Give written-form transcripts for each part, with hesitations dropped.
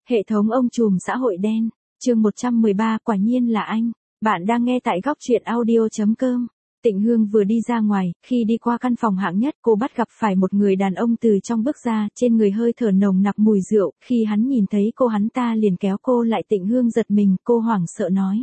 Hệ thống ông trùm xã hội đen, chương 113 quả nhiên là anh. Bạn đang nghe tại góc truyện audio.com. Tịnh Hương vừa đi ra ngoài, khi đi qua căn phòng hạng nhất cô bắt gặp phải một người đàn ông từ trong bước ra, trên người hơi thở nồng nặc mùi rượu, khi hắn nhìn thấy cô hắn ta liền kéo cô lại. Tịnh Hương giật mình, cô hoảng sợ nói.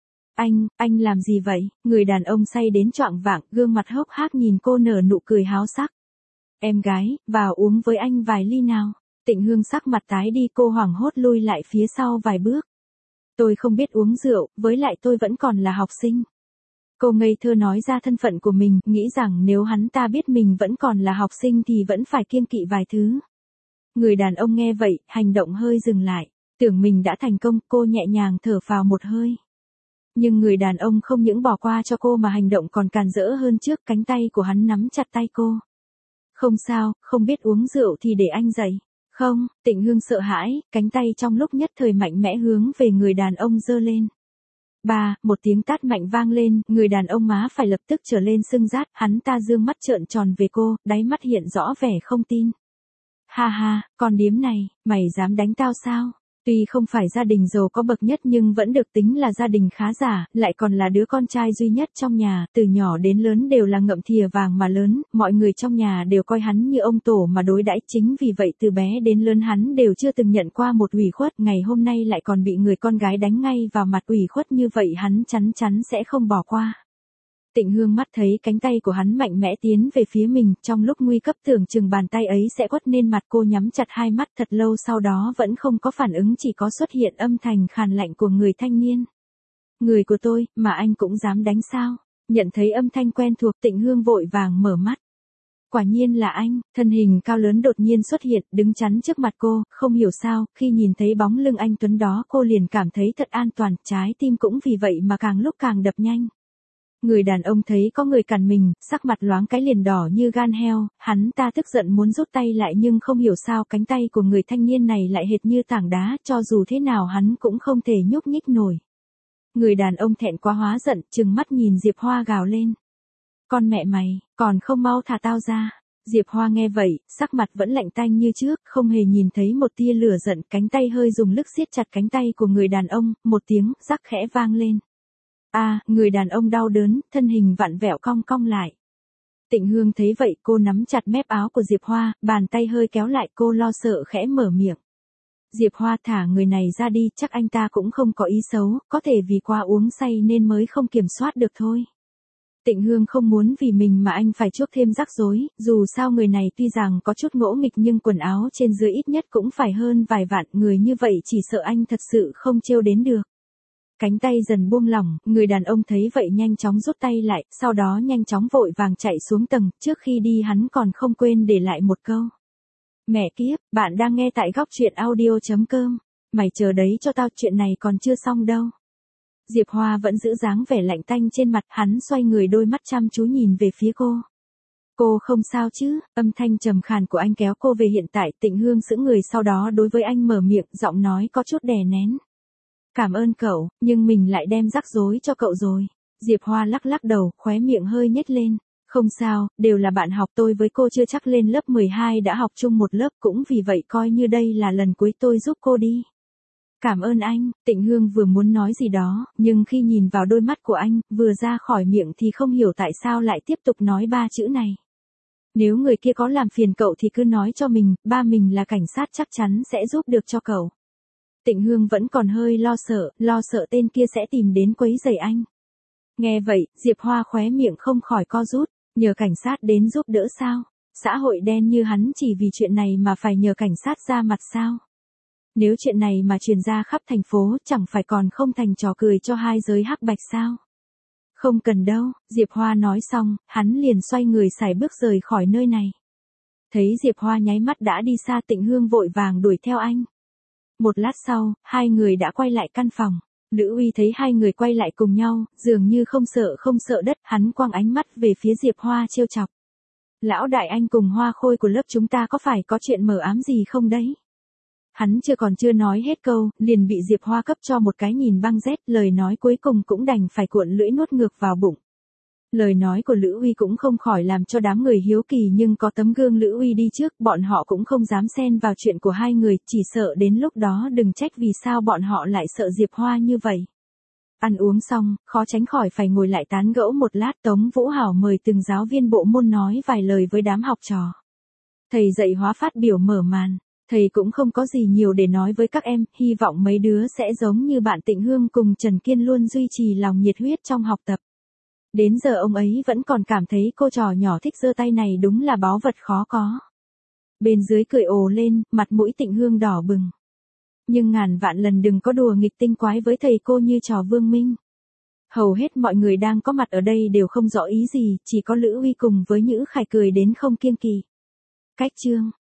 Anh làm gì vậy? Người đàn ông say đến choạng vạng, gương mặt hốc hác nhìn cô nở nụ cười háo sắc. Em gái, vào uống với anh vài ly nào. Tịnh Hương sắc mặt tái đi, cô hoảng hốt lui lại phía sau vài bước. Tôi không biết uống rượu, với lại tôi vẫn còn là học sinh. Cô ngây thơ nói ra thân phận của mình, nghĩ rằng nếu hắn ta biết mình vẫn còn là học sinh thì vẫn phải kiêng kỵ vài thứ. Người đàn ông nghe vậy, hành động hơi dừng lại, tưởng mình đã thành công, cô nhẹ nhàng thở phào một hơi. Nhưng người đàn ông không những bỏ qua cho cô mà hành động còn càn rỡ hơn trước, cánh tay của hắn nắm chặt tay cô. Không sao, không biết uống rượu thì để anh dạy. Không, Tịnh Hương sợ hãi, cánh tay trong lúc nhất thời mạnh mẽ hướng về người đàn ông giơ lên. Một tiếng tát mạnh vang lên, người đàn ông má phải lập tức trở lên sưng rát, hắn ta dương mắt trợn tròn về cô, đáy mắt hiện rõ vẻ không tin. Ha ha, con điếm này, mày dám đánh tao sao? Tuy không phải gia đình giàu có bậc nhất nhưng vẫn được tính là gia đình khá giả, lại còn là đứa con trai duy nhất trong nhà, từ nhỏ đến lớn đều là ngậm thìa vàng mà lớn, mọi người trong nhà đều coi hắn như ông tổ mà đối đãi, chính vì vậy từ bé đến lớn hắn đều chưa từng nhận qua một ủy khuất, ngày hôm nay lại còn bị người con gái đánh ngay vào mặt, ủy khuất như vậy hắn chắn chắn sẽ không bỏ qua. Tịnh Hương mắt thấy cánh tay của hắn mạnh mẽ tiến về phía mình, trong lúc nguy cấp tưởng chừng bàn tay ấy sẽ quất lên mặt, cô nhắm chặt hai mắt thật lâu sau đó vẫn không có phản ứng, chỉ có xuất hiện âm thanh khàn lạnh của người thanh niên. Người của tôi, mà anh cũng dám đánh sao? Nhận thấy âm thanh quen thuộc, Tịnh Hương vội vàng mở mắt. Quả nhiên là anh, thân hình cao lớn đột nhiên xuất hiện, đứng chắn trước mặt cô, không hiểu sao, khi nhìn thấy bóng lưng anh tuấn đó cô liền cảm thấy thật an toàn, trái tim cũng vì vậy mà càng lúc càng đập nhanh. Người đàn ông thấy có người cản mình, sắc mặt loáng cái liền đỏ như gan heo, hắn ta tức giận muốn rút tay lại nhưng không hiểu sao cánh tay của người thanh niên này lại hệt như tảng đá, cho dù thế nào hắn cũng không thể nhúc nhích nổi. Người đàn ông thẹn quá hóa giận, trừng mắt nhìn Diệp Hoa gào lên. Con mẹ mày, còn không mau thả tao ra. Diệp Hoa nghe vậy, sắc mặt vẫn lạnh tanh như trước, không hề nhìn thấy một tia lửa giận, cánh tay hơi dùng lực siết chặt cánh tay của người đàn ông, một tiếng rắc khẽ vang lên. Người đàn ông đau đớn, thân hình vặn vẹo cong cong lại. Tịnh Hương thấy vậy, cô nắm chặt mép áo của Diệp Hoa, bàn tay hơi kéo lại, cô lo sợ khẽ mở miệng. Diệp Hoa, thả người này ra đi, chắc anh ta cũng không có ý xấu, có thể vì quá uống say nên mới không kiểm soát được thôi. Tịnh Hương không muốn vì mình mà anh phải chuốc thêm rắc rối, dù sao người này tuy rằng có chút ngỗ nghịch nhưng quần áo trên dưới ít nhất cũng phải hơn vài vạn, người như vậy chỉ sợ anh thật sự không trêu đến được. Cánh tay dần buông lỏng, người đàn ông thấy vậy nhanh chóng rút tay lại, sau đó nhanh chóng vội vàng chạy xuống tầng, trước khi đi hắn còn không quên để lại một câu. Mẹ kiếp, bạn đang nghe tại góc truyện audio.com, mày chờ đấy cho tao, chuyện này còn chưa xong đâu. Diệp Hoa vẫn giữ dáng vẻ lạnh tanh trên mặt, hắn xoay người, đôi mắt chăm chú nhìn về phía cô. Cô không sao chứ? Âm thanh trầm khàn của anh kéo cô về hiện tại. Tịnh Hương sững người, sau đó đối với anh mở miệng, giọng nói có chút đè nén. Cảm ơn cậu, nhưng mình lại đem rắc rối cho cậu rồi. Diệp Hoa lắc lắc đầu, khóe miệng hơi nhếch lên. Không sao, đều là bạn học, tôi với cô chưa chắc lên lớp 12 đã học chung một lớp, cũng vì vậy coi như đây là lần cuối tôi giúp cô đi. Cảm ơn anh. Tịnh Hương vừa muốn nói gì đó, nhưng khi nhìn vào đôi mắt của anh, vừa ra khỏi miệng thì không hiểu tại sao lại tiếp tục nói ba chữ này. Nếu người kia có làm phiền cậu thì cứ nói cho mình, ba mình là cảnh sát chắc chắn sẽ giúp được cho cậu. Tịnh Hương vẫn còn hơi lo sợ tên kia sẽ tìm đến quấy rầy anh. Nghe vậy, Diệp Hoa khóe miệng không khỏi co rút, nhờ cảnh sát đến giúp đỡ sao? Xã hội đen như hắn chỉ vì chuyện này mà phải nhờ cảnh sát ra mặt sao? Nếu chuyện này mà truyền ra khắp thành phố, chẳng phải còn không thành trò cười cho hai giới hắc bạch sao? Không cần đâu, Diệp Hoa nói xong, hắn liền xoay người sải bước rời khỏi nơi này. Thấy Diệp Hoa nháy mắt đã đi xa, Tịnh Hương vội vàng đuổi theo anh. Một lát sau, hai người đã quay lại căn phòng. Lữ Uy thấy hai người quay lại cùng nhau, dường như không sợ đất, hắn quăng ánh mắt về phía Diệp Hoa trêu chọc. Lão đại, anh cùng Hoa Khôi của lớp chúng ta có phải có chuyện mờ ám gì không đấy? Hắn chưa nói hết câu, liền bị Diệp Hoa cấp cho một cái nhìn băng rét, lời nói cuối cùng cũng đành phải cuộn lưỡi nuốt ngược vào bụng. Lời nói của Lữ Uy cũng không khỏi làm cho đám người hiếu kỳ, nhưng có tấm gương Lữ Uy đi trước, bọn họ cũng không dám xen vào chuyện của hai người, chỉ sợ đến lúc đó đừng trách vì sao bọn họ lại sợ Diệp Hoa như vậy. Ăn uống xong, khó tránh khỏi phải ngồi lại tán gẫu một lát. Tống Vũ Hảo mời từng giáo viên bộ môn nói vài lời với đám học trò. Thầy dạy hóa phát biểu mở màn, thầy cũng không có gì nhiều để nói với các em, hy vọng mấy đứa sẽ giống như bạn Tịnh Hương cùng Trần Kiên luôn duy trì lòng nhiệt huyết trong học tập. Đến giờ ông ấy vẫn còn cảm thấy cô trò nhỏ thích giơ tay này đúng là báu vật khó có. Bên dưới cười ồ lên, mặt mũi Tịnh Hương đỏ bừng. Nhưng ngàn vạn lần đừng có đùa nghịch tinh quái với thầy cô như trò Vương Minh. Hầu hết mọi người đang có mặt ở đây đều không rõ ý gì, chỉ có Lữ Uy cùng với Nhữ Khải cười đến không kiêng kỵ. Cách chương